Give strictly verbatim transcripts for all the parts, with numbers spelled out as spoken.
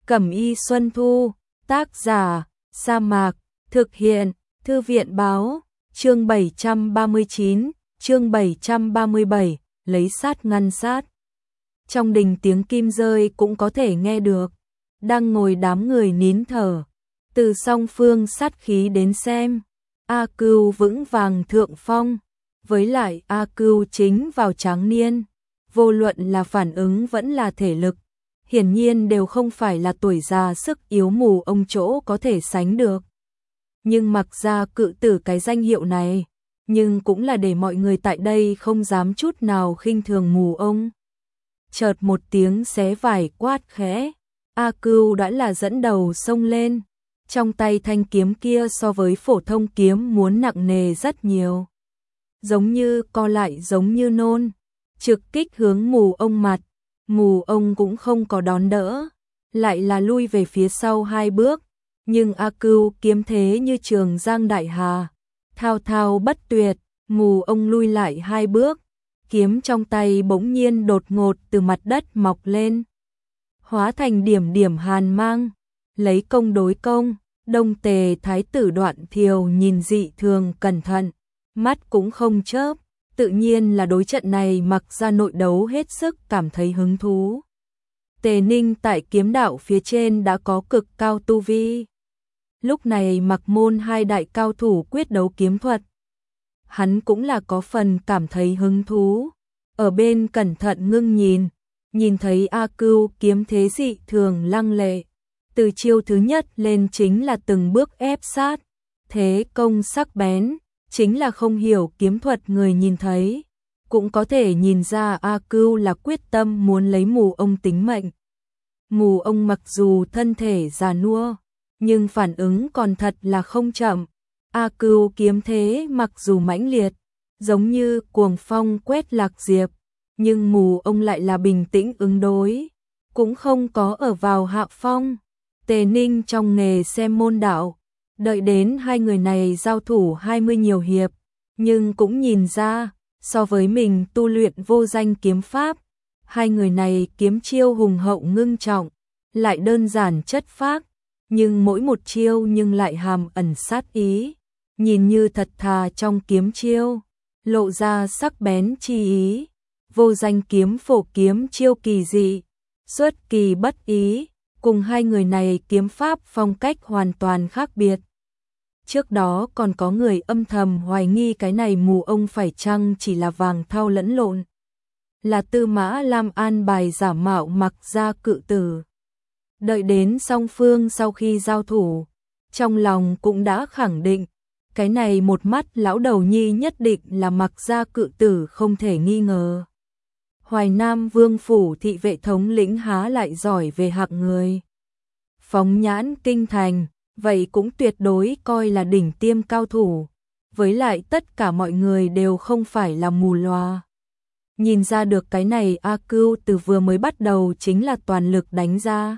Cẩm y Xuân Thu, tác giả, Sa Mạc, thực hiện, Thư viện báo, chương bảy trăm ba mươi chín, chương bảy trăm ba mươi bảy, lấy sát ngăn sát. Trong đình tiếng kim rơi cũng có thể nghe được, đang ngồi đám người nín thở, từ song phương sát khí đến xem, A Cưu vững vàng thượng phong, với lại A Cưu chính vào tráng niên, vô luận là phản ứng vẫn là thể lực, hiển nhiên đều không phải là tuổi già sức yếu mù ông chỗ có thể sánh được. Nhưng mặc ra cự tử cái danh hiệu này, nhưng cũng là để mọi người tại đây không dám chút nào khinh thường mù ông. Chợt một tiếng xé vải quát khẽ, A Cưu đã là dẫn đầu xông lên, trong tay thanh kiếm kia so với phổ thông kiếm muốn nặng nề rất nhiều. Giống như co lại giống như nôn, trực kích hướng mù ông mặt, mù ông cũng không có đón đỡ, lại là lui về phía sau hai bước, nhưng A Cưu kiếm thế như trường giang đại hà, thao thao bất tuyệt, mù ông lui lại hai bước, kiếm trong tay bỗng nhiên đột ngột từ mặt đất mọc lên, hóa thành điểm điểm hàn mang, lấy công đối công. Đông Tề thái tử Đoạn Thiều nhìn dị thường cẩn thận, mắt cũng không chớp, tự nhiên là đối trận này mặc ra nội đấu hết sức cảm thấy hứng thú. Tề Ninh tại kiếm đạo phía trên đã có cực cao tu vi. Lúc này mặc môn hai đại cao thủ quyết đấu kiếm thuật. Hắn cũng là có phần cảm thấy hứng thú. Ở bên cẩn thận ngưng nhìn, nhìn thấy A Cưu kiếm thế dị thường lăng lệ. Từ chiêu thứ nhất lên chính là từng bước ép sát, thế công sắc bén, chính là không hiểu kiếm thuật người nhìn thấy, cũng có thể nhìn ra A Cưu là quyết tâm muốn lấy mù ông tính mệnh. Mù ông mặc dù thân thể già nua, nhưng phản ứng còn thật là không chậm. A Cưu kiếm thế mặc dù mãnh liệt, giống như cuồng phong quét lạc diệp, nhưng mù ông lại là bình tĩnh ứng đối, cũng không có ở vào hạ phong. Tề Ninh trong nghề xem môn đạo, đợi đến hai người này giao thủ hai mươi nhiều hiệp, nhưng cũng nhìn ra, so với mình tu luyện vô danh kiếm pháp, hai người này kiếm chiêu hùng hậu ngưng trọng, lại đơn giản chất phác, nhưng mỗi một chiêu nhưng lại hàm ẩn sát ý, nhìn như thật thà trong kiếm chiêu, lộ ra sắc bén chi ý, vô danh kiếm phổ kiếm chiêu kỳ dị, xuất kỳ bất ý. Cùng hai người này kiếm pháp phong cách hoàn toàn khác biệt. Trước đó còn có người âm thầm hoài nghi cái này mù ông phải chăng chỉ là vàng thau lẫn lộn. Là Tư Mã Lam an bài giả mạo mặc ra cự tử. Đợi đến song phương sau khi giao thủ, trong lòng cũng đã khẳng định, cái này một mắt lão đầu nhi nhất định là mặc ra cự tử không thể nghi ngờ. Hoài Nam Vương phủ thị vệ thống lĩnh há lại giỏi về hạng người. Phóng nhãn kinh thành, vậy cũng tuyệt đối coi là đỉnh tiêm cao thủ. Với lại tất cả mọi người đều không phải là mù loa. Nhìn ra được cái này A Cưu từ vừa mới bắt đầu chính là toàn lực đánh ra.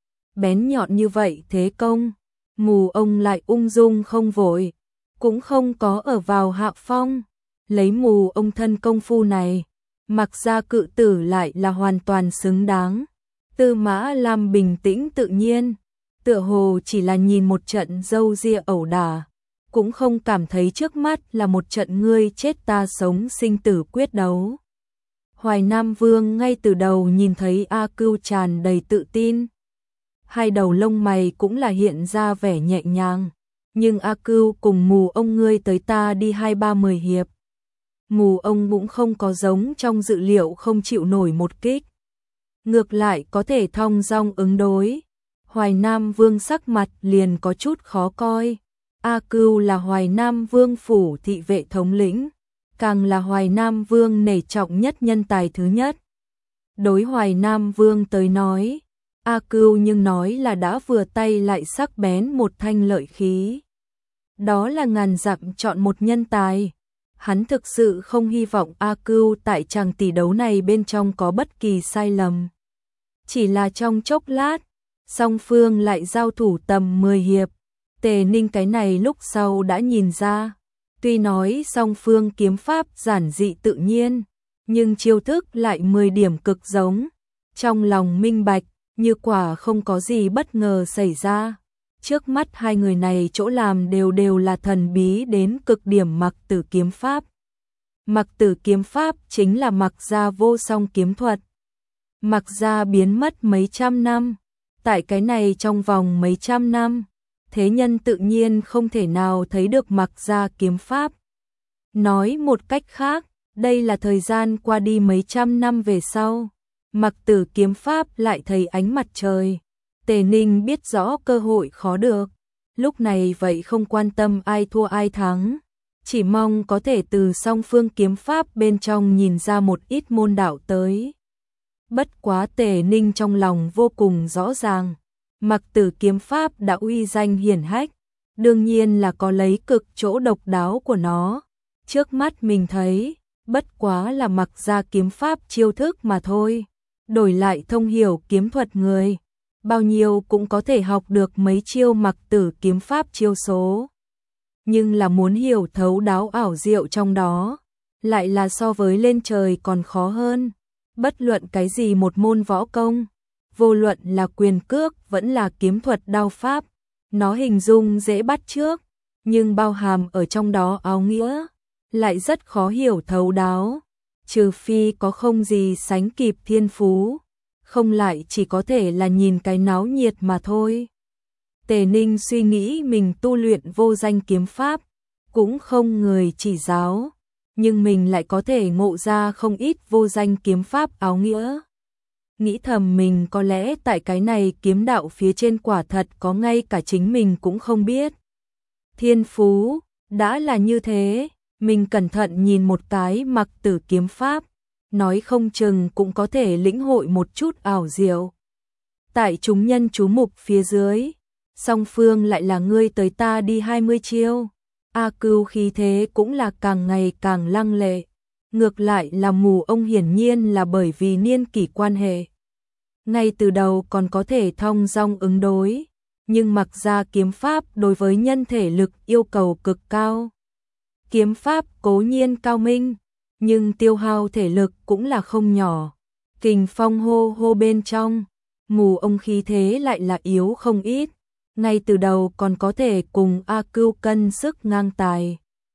Bén nhọn như vậy thế công, mù ông lại ung dung không vội, cũng không có ở vào hạ phong. Lấy mù ông thân công phu này, mặc ra cự tử lại là hoàn toàn xứng đáng. Tư Mã Lam bình tĩnh tự nhiên, tựa hồ chỉ là nhìn một trận dâu ria ẩu đả, cũng không cảm thấy trước mắt là một trận ngươi chết ta sống sinh tử quyết đấu. Hoài Nam Vương ngay từ đầu nhìn thấy A Cưu tràn đầy tự tin, hai đầu lông mày cũng là hiện ra vẻ nhẹ nhàng, nhưng A Cưu cùng mù ông ngươi tới ta đi hai ba mười hiệp. Mù ông cũng không có giống trong dự liệu không chịu nổi một kích. Ngược lại có thể thong dong ứng đối. Hoài Nam Vương sắc mặt liền có chút khó coi. A Cưu là Hoài Nam Vương phủ thị vệ thống lĩnh, càng là Hoài Nam Vương nể trọng nhất nhân tài thứ nhất. Đối Hoài Nam Vương tới nói, A Cưu nhưng nói là đã vừa tay lại sắc bén một thanh lợi khí. Đó là ngàn dặm chọn một nhân tài. Hắn thực sự không hy vọng A Cưu tại chàng tỷ đấu này bên trong có bất kỳ sai lầm. Chỉ là trong chốc lát, song phương lại giao thủ tầm mười hiệp. Tề Ninh cái này lúc sau đã nhìn ra, tuy nói song phương kiếm pháp giản dị tự nhiên, nhưng chiêu thức lại mười điểm cực giống. Trong lòng minh bạch, như quả không có gì bất ngờ xảy ra. Trước mắt hai người này chỗ làm đều đều là thần bí đến cực điểm Mặc Tử kiếm pháp. Mặc Tử kiếm pháp chính là Mặc gia vô song kiếm thuật. Mặc gia biến mất mấy trăm năm, tại cái này trong vòng mấy trăm năm, thế nhân tự nhiên không thể nào thấy được Mặc gia kiếm pháp. Nói một cách khác, đây là thời gian qua đi mấy trăm năm về sau, Mặc Tử kiếm pháp lại thấy ánh mặt trời. Tề Ninh biết rõ cơ hội khó được, lúc này vậy không quan tâm ai thua ai thắng, chỉ mong có thể từ song phương kiếm pháp bên trong nhìn ra một ít môn đạo tới. Bất quá Tề Ninh trong lòng vô cùng rõ ràng, Mặc Tử kiếm pháp đã uy danh hiển hách, đương nhiên là có lấy cực chỗ độc đáo của nó. Trước mắt mình thấy, bất quá là Mặc gia kiếm pháp chiêu thức mà thôi, đổi lại thông hiểu kiếm thuật người, bao nhiêu cũng có thể học được mấy chiêu Mặc Tử kiếm pháp chiêu số. Nhưng là muốn hiểu thấu đáo ảo diệu trong đó, lại là so với lên trời còn khó hơn. Bất luận cái gì một môn võ công, vô luận là quyền cước vẫn là kiếm thuật đao pháp, nó hình dung dễ bắt chước, nhưng bao hàm ở trong đó áo nghĩa, lại rất khó hiểu thấu đáo, trừ phi có không gì sánh kịp thiên phú, không lại chỉ có thể là nhìn cái náo nhiệt mà thôi. Tề Ninh suy nghĩ mình tu luyện vô danh kiếm pháp, cũng không người chỉ giáo, nhưng mình lại có thể ngộ ra không ít vô danh kiếm pháp áo nghĩa. Nghĩ thầm mình có lẽ tại cái này kiếm đạo phía trên quả thật có ngay cả chính mình cũng không biết. Thiên phú, đã là như thế, mình cẩn thận nhìn một cái Mặc Tử kiếm pháp, nói không chừng cũng có thể lĩnh hội một chút ảo diệu. Tại chúng nhân chú mục phía dưới, song phương lại là ngươi tới ta đi hai mươi chiêu. A Cưu khí thế cũng là càng ngày càng lăng lệ, ngược lại là Mù Ông hiển nhiên là bởi vì niên kỷ quan hệ. Ngay từ đầu còn có thể thong dong ứng đối, nhưng Mặc gia kiếm pháp đối với nhân thể lực yêu cầu cực cao. Kiếm pháp cố nhiên cao minh, nhưng tiêu hao thể lực cũng là không nhỏ. Kình phong hô hô bên trong, Mù Ông khí thế lại là yếu không ít. Ngay từ đầu còn có thể cùng A Cưu cân sức ngang tài,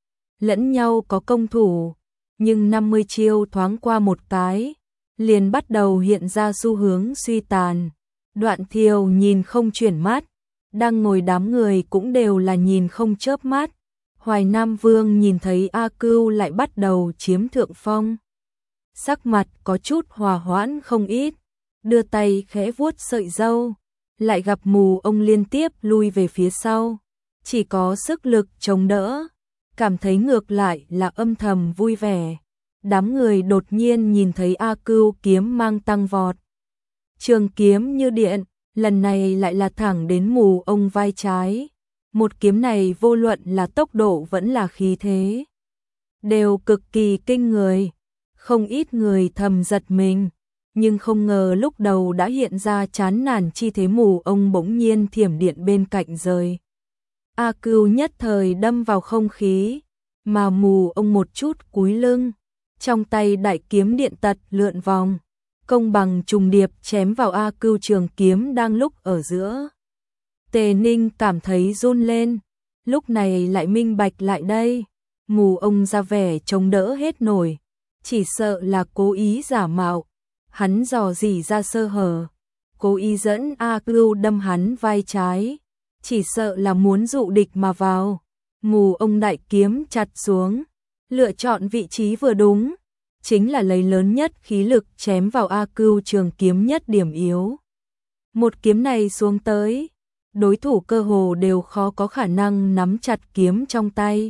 lẫn nhau có công thủ, nhưng năm mươi chiêu thoáng qua một cái, liền bắt đầu hiện ra xu hướng suy tàn. Đoạn Thiều nhìn không chuyển mắt, đang ngồi đám người cũng đều là nhìn không chớp mắt. Hoài Nam Vương nhìn thấy A Cưu lại bắt đầu chiếm thượng phong, sắc mặt có chút hòa hoãn không ít, đưa tay khẽ vuốt sợi râu, lại gặp Mù Ông liên tiếp lui về phía sau, chỉ có sức lực chống đỡ, cảm thấy ngược lại là âm thầm vui vẻ. Đám người đột nhiên nhìn thấy A Cưu kiếm mang tăng vọt, trường kiếm như điện, lần này lại là thẳng đến Mù Ông vai trái. Một kiếm này vô luận là tốc độ vẫn là khí thế, đều cực kỳ kinh người, không ít người thầm giật mình. Nhưng không ngờ lúc đầu đã hiện ra chán nản chi thế, Mù Ông bỗng nhiên thiểm điện bên cạnh rời. A Cưu nhất thời đâm vào không khí, mà Mù Ông một chút cúi lưng, trong tay đại kiếm điện tật lượn vòng, công bằng trùng điệp chém vào A Cưu trường kiếm đang lúc ở giữa. Tề Ninh cảm thấy run lên, lúc này lại minh bạch lại đây, Mù Ông ra vẻ chống đỡ hết nổi, chỉ sợ là cố ý giả mạo. Hắn dò dỉ ra sơ hở, cố ý dẫn A Cưu đâm hắn vai trái, chỉ sợ là muốn dụ địch mà vào. Mù Ông đại kiếm chặt xuống, lựa chọn vị trí vừa đúng, chính là lấy lớn nhất khí lực chém vào A Cưu trường kiếm nhất điểm yếu. Một kiếm này xuống tới, đối thủ cơ hồ đều khó có khả năng nắm chặt kiếm trong tay.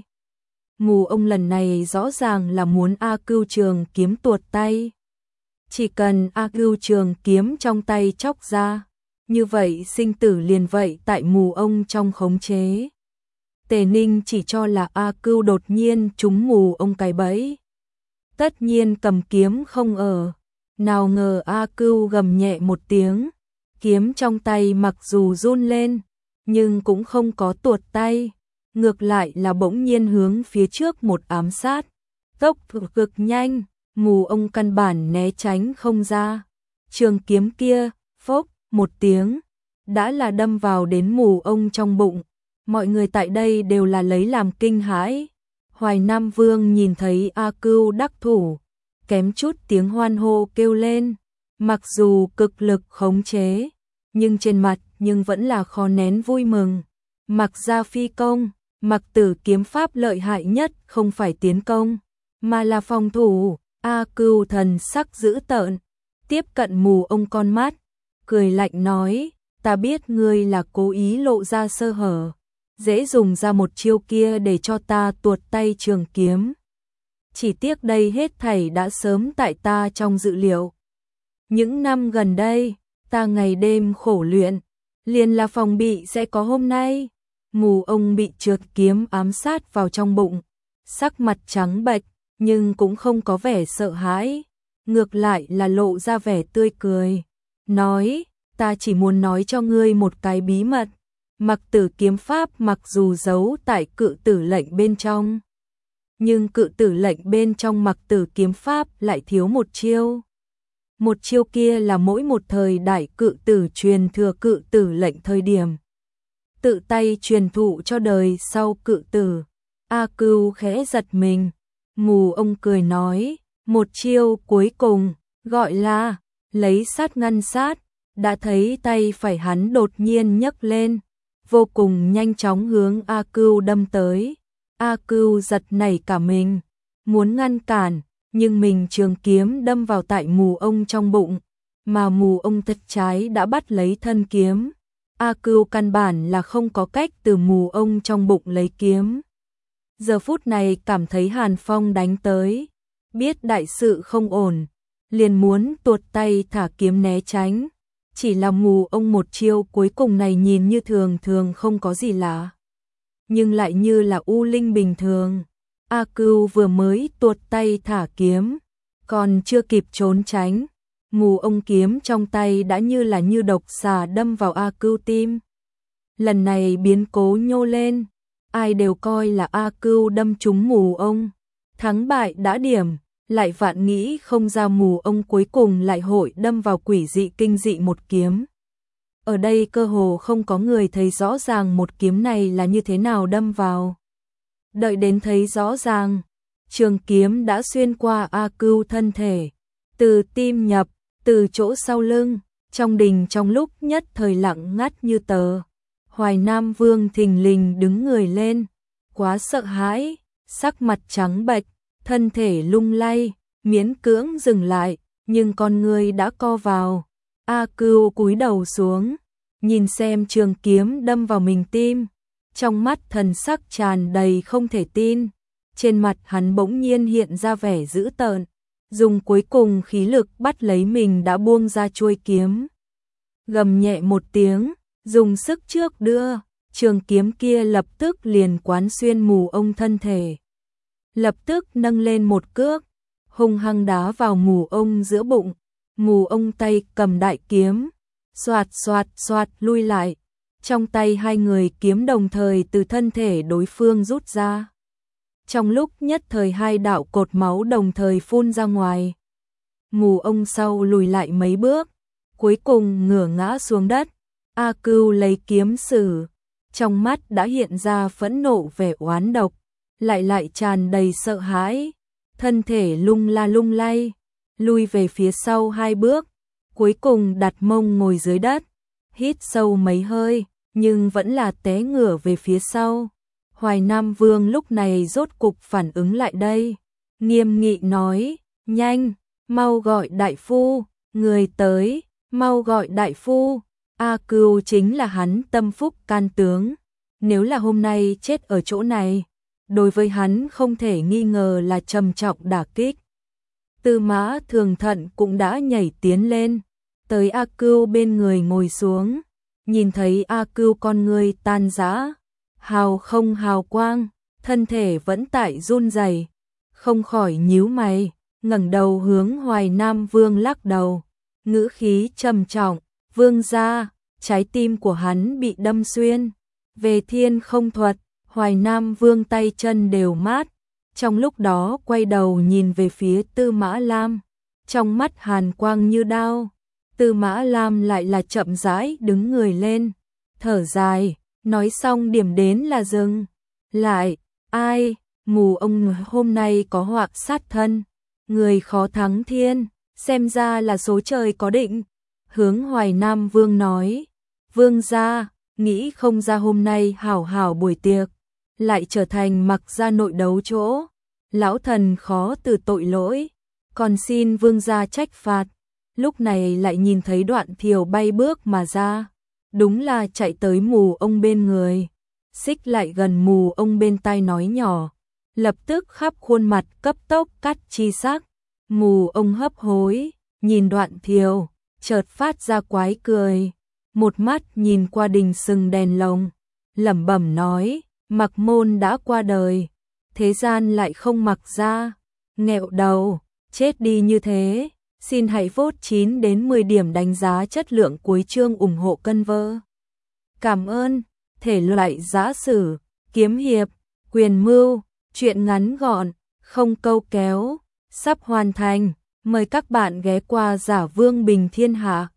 Mù Ông lần này rõ ràng là muốn A Cưu trường kiếm tuột tay. Chỉ cần A Cưu trường kiếm trong tay chóc ra, như vậy sinh tử liền vậy tại Mù Ông trong khống chế. Tề Ninh chỉ cho là A Cưu đột nhiên trúng Mù Ông cái bẫy, tất nhiên cầm kiếm không ở, nào ngờ A Cưu gầm nhẹ một tiếng, kiếm trong tay mặc dù run lên, nhưng cũng không có tuột tay, ngược lại là bỗng nhiên hướng phía trước một ám sát, tốc độ cực nhanh. Mù Ông căn bản né tránh không ra, trường kiếm kia, phốc, một tiếng, đã là đâm vào đến mù ông trong bụng. Mọi người tại đây đều là lấy làm kinh hãi. Hoài Nam Vương nhìn thấy A Cưu đắc thủ, kém chút tiếng hoan hô kêu lên. Mặc dù cực lực khống chế, nhưng trên mặt nhưng vẫn là khó nén vui mừng. Mặc ra phi công, Mặc Tử kiếm pháp lợi hại nhất không phải tiến công, mà là phòng thủ. A Cưu thần sắc dữ tợn, tiếp cận mù ông con mắt, cười lạnh nói, ta biết ngươi là cố ý lộ ra sơ hở, dễ dùng ra một chiêu kia để cho ta tuột tay trường kiếm. Chỉ tiếc đây hết thảy đã sớm tại ta trong dự liệu. Những năm gần đây, ta ngày đêm khổ luyện, liền là phòng bị sẽ có hôm nay. Mù ông bị trượt kiếm ám sát vào trong bụng, sắc mặt trắng bệch, nhưng cũng không có vẻ sợ hãi, ngược lại là lộ ra vẻ tươi cười. Nói, ta chỉ muốn nói cho ngươi một cái bí mật. Mặc Tử kiếm pháp mặc dù giấu tại cự tử lệnh bên trong, nhưng cự tử lệnh bên trong Mặc Tử kiếm pháp lại thiếu một chiêu. Một chiêu kia là mỗi một thời đại cự tử truyền thừa cự tử lệnh thời điểm, tự tay truyền thụ cho đời sau cự tử. A Cưu khẽ giật mình, mù ông cười nói, một chiêu cuối cùng, gọi là lấy sát ngăn sát. Đã thấy tay phải hắn đột nhiên nhấc lên, vô cùng nhanh chóng hướng A Cưu đâm tới. A Cưu giật nảy cả mình, muốn ngăn cản, nhưng mình trường kiếm đâm vào tại mù ông trong bụng, mà mù ông thật trái đã bắt lấy thân kiếm. A Cưu căn bản là không có cách từ mù ông trong bụng lấy kiếm. Giờ phút này cảm thấy hàn phong đánh tới, biết đại sự không ổn, liền muốn tuột tay thả kiếm né tránh. Chỉ là mù ông một chiêu cuối cùng này nhìn như thường thường không có gì lạ, nhưng lại như là u linh bình thường. A Cưu vừa mới tuột tay thả kiếm, còn chưa kịp trốn tránh, mù ông kiếm trong tay đã như là như độc xà đâm vào A Cưu tim. Lần này biến cố nhô lên, ai đều coi là A Cưu đâm trúng mù ông, thắng bại đã điểm. Lại vạn nghĩ không ra mù ông cuối cùng lại hội đâm vào quỷ dị kinh dị một kiếm. Ở đây cơ hồ không có người thấy rõ ràng một kiếm này là như thế nào đâm vào. Đợi đến thấy rõ ràng, trường kiếm đã xuyên qua A Cưu thân thể, từ tim nhập, từ chỗ sau lưng, trong đình trong lúc nhất thời lặng ngắt như tờ. Hoài Nam Vương thình lình đứng người lên, quá sợ hãi, sắc mặt trắng bệch, thân thể lung lay, miễn cưỡng dừng lại, nhưng con người đã co vào. A Cưu cúi đầu xuống, nhìn xem trường kiếm đâm vào mình tim, trong mắt thần sắc tràn đầy không thể tin. Trên mặt hắn bỗng nhiên hiện ra vẻ dữ tợn, dùng cuối cùng khí lực bắt lấy mình đã buông ra chuôi kiếm. Gầm nhẹ một tiếng, dùng sức trước đưa, trường kiếm kia lập tức liền quán xuyên mù ông thân thể. Lập tức nâng lên một cước, hung hăng đá vào mù ông giữa bụng. Mù ông tay cầm đại kiếm, xoạt xoạt xoạt lui lại. Trong tay hai người kiếm đồng thời từ thân thể đối phương rút ra. Trong lúc nhất thời hai đạo cột máu đồng thời phun ra ngoài. Mù ông sau lùi lại mấy bước, cuối cùng ngửa ngã xuống đất. A Cưu lấy kiếm xử, trong mắt đã hiện ra phẫn nộ vẻ oán độc, lại lại tràn đầy sợ hãi, thân thể lung la lung lay, lui về phía sau hai bước, cuối cùng đặt mông ngồi dưới đất, hít sâu mấy hơi, nhưng vẫn là té ngửa về phía sau. Hoài Nam Vương lúc này rốt cục phản ứng lại đây, nghiêm nghị nói, nhanh, mau gọi đại phu, người tới, mau gọi đại phu. A Cưu chính là hắn tâm phúc can tướng, nếu là hôm nay chết ở chỗ này, đối với hắn không thể nghi ngờ là trầm trọng đả kích. Tư Mã Thường Thận cũng đã nhảy tiến lên, tới A Cưu bên người ngồi xuống, nhìn thấy A Cưu con người tan rã, hào không hào quang, thân thể vẫn tại run rẩy, không khỏi nhíu mày, ngẩng đầu hướng Hoài Nam Vương lắc đầu, ngữ khí trầm trọng, vương gia, trái tim của hắn bị đâm xuyên, về thiên không thuật. Hoài Nam Vương tay chân đều mát, trong lúc đó quay đầu nhìn về phía Tư Mã Lam, trong mắt hàn quang như đao, Tư Mã Lam lại là chậm rãi đứng người lên, thở dài, nói xong điểm đến là dừng lại. Ai, mù ông hôm nay có họa sát thân, người khó thắng thiên, xem ra là số trời có định. Hướng Hoài Nam Vương nói, vương gia, nghĩ không ra hôm nay hảo hảo buổi tiệc, lại trở thành Mặc gia nội đấu chỗ. Lão thần khó từ tội lỗi, còn xin vương gia trách phạt. Lúc này lại nhìn thấy Đoạn Thiều bay bước mà ra, đúng là chạy tới mù ông bên người, xích lại gần mù ông bên tai nói nhỏ, lập tức khắp khuôn mặt cấp tốc cắt chi sắc. Mù ông hấp hối, nhìn Đoạn Thiều, chợt phát ra quái cười, một mắt nhìn qua đình sừng đèn lồng, lẩm bẩm nói, Mặc Môn đã qua đời, thế gian lại không Mặc gia, nghẹo đầu, chết đi như thế. Xin hãy vote chín đến mười điểm đánh giá chất lượng cuối chương ủng hộ cân vơ. Cảm ơn. Thể loại giã sử, kiếm hiệp, quyền mưu, truyện ngắn gọn, không câu kéo, sắp hoàn thành. Mời các bạn ghé qua Giả Vương Bình Thiên Hạ.